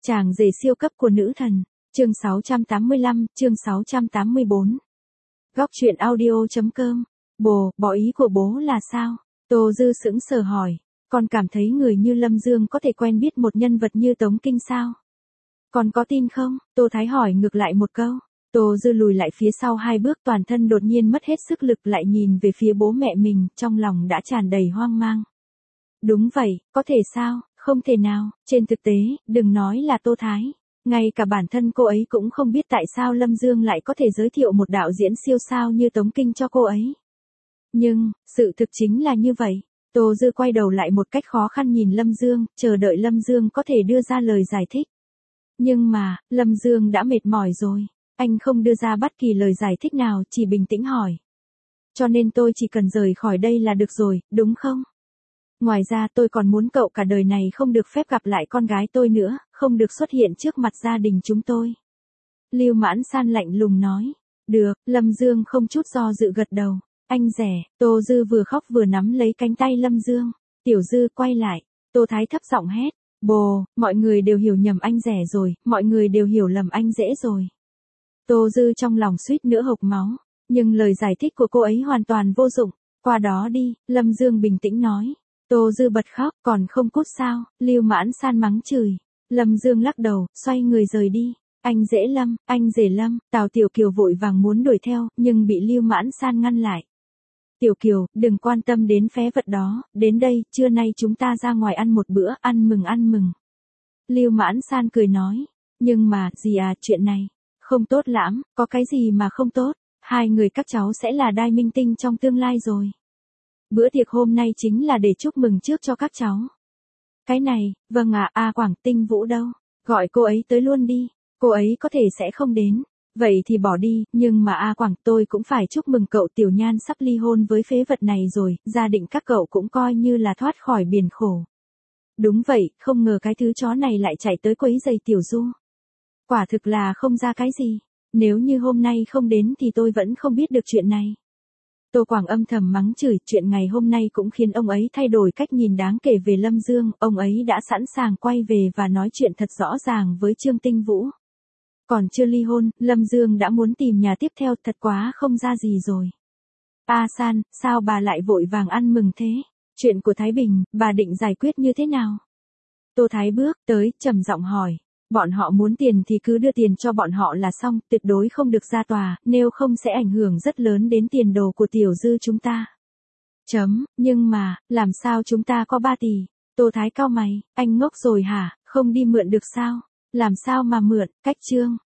Chàng rể siêu cấp của nữ thần. Chương 685, chương 684. Góc truyện audio.com. Bồ, bỏ ý của bố là sao? Tô Dư sững sờ hỏi. Con cảm thấy người như Lâm Dương có thể quen biết một nhân vật như Tống Kinh sao? Con có tin không? Tô Thái hỏi ngược lại một câu. Tô Dư lùi lại phía sau 2 bước, toàn thân đột nhiên mất hết sức lực, lại nhìn về phía bố mẹ mình, trong lòng đã tràn đầy hoang mang. Đúng vậy, có thể sao? Không thể nào, trên thực tế, đừng nói là Tô Thái. Ngay cả bản thân cô ấy cũng không biết tại sao Lâm Dương lại có thể giới thiệu một đạo diễn siêu sao như Tống Kinh cho cô ấy. Nhưng, sự thực chính là như vậy. Tô Dư quay đầu lại một cách khó khăn nhìn Lâm Dương, chờ đợi Lâm Dương có thể đưa ra lời giải thích. Nhưng mà, Lâm Dương đã mệt mỏi rồi. Anh không đưa ra bất kỳ lời giải thích nào, chỉ bình tĩnh hỏi. Cho nên tôi chỉ cần rời khỏi đây là được rồi, đúng không? Ngoài ra tôi còn muốn cậu cả đời này không được phép gặp lại con gái tôi nữa, không được xuất hiện trước mặt gia đình chúng tôi. Lưu Mãn San lạnh lùng nói. Được, Lâm Dương không chút do dự gật đầu. Anh rể. Tô Dư vừa khóc vừa nắm lấy cánh tay Lâm Dương. Tiểu Dư quay lại. Tô Thái thấp giọng hét. Bồ, mọi người đều hiểu nhầm anh rể rồi, mọi người đều hiểu lầm anh rể rồi. Tô Dư trong lòng suýt nữa hộc máu, nhưng lời giải thích của cô ấy hoàn toàn vô dụng. Qua đó đi, Lâm Dương bình tĩnh nói. Tô Dư bật khóc, còn không cút sao? Lưu Mãn San mắng chửi. Lâm Dương lắc đầu, xoay người rời đi. Anh rể Lâm, anh rể Lâm. Tào Tiểu Kiều vội vàng muốn đuổi theo, nhưng bị Lưu Mãn San ngăn lại. Tiểu Kiều, đừng quan tâm đến phế vật đó, đến đây, trưa nay chúng ta ra ngoài ăn một bữa, ăn mừng. Lưu Mãn San cười nói. Nhưng mà, gì à, chuyện này không tốt lắm, có cái gì mà không tốt? Hai người các cháu sẽ là đai minh tinh trong tương lai rồi. Bữa tiệc hôm nay chính là để chúc mừng trước cho các cháu. Cái này, vâng ạ, Quảng Tinh Vũ đâu? Gọi cô ấy tới luôn đi, cô ấy có thể sẽ không đến. Vậy thì bỏ đi, nhưng mà Quảng, tôi cũng phải chúc mừng cậu. Tiểu Nhan sắp ly hôn với phế vật này rồi, gia đình các cậu cũng coi như là thoát khỏi biển khổ. Đúng vậy, không ngờ cái thứ chó này lại chạy tới quấy giày Tiểu Du. Quả thực là không ra cái gì. Nếu như hôm nay không đến thì tôi vẫn không biết được chuyện này. Tô Quảng âm thầm mắng chửi, chuyện ngày hôm nay cũng khiến ông ấy thay đổi cách nhìn đáng kể về Lâm Dương, ông ấy đã sẵn sàng quay về và nói chuyện thật rõ ràng với Trương Tinh Vũ. Còn chưa ly hôn, Lâm Dương đã muốn tìm nhà tiếp theo, thật quá không ra gì rồi. San, sao bà lại vội vàng ăn mừng thế? Chuyện của Thái Bình, bà định giải quyết như thế nào? Tô Thái bước tới, trầm giọng hỏi. Bọn họ muốn tiền thì cứ đưa tiền cho bọn họ là xong, tuyệt đối không được ra tòa, nếu không sẽ ảnh hưởng rất lớn đến tiền đồ của Tiểu Dư chúng ta. Nhưng mà, làm sao chúng ta có 3 tỷ? Tô Thái cau mày, anh ngốc rồi hả, không đi mượn được sao? Làm sao mà mượn? Cách Trương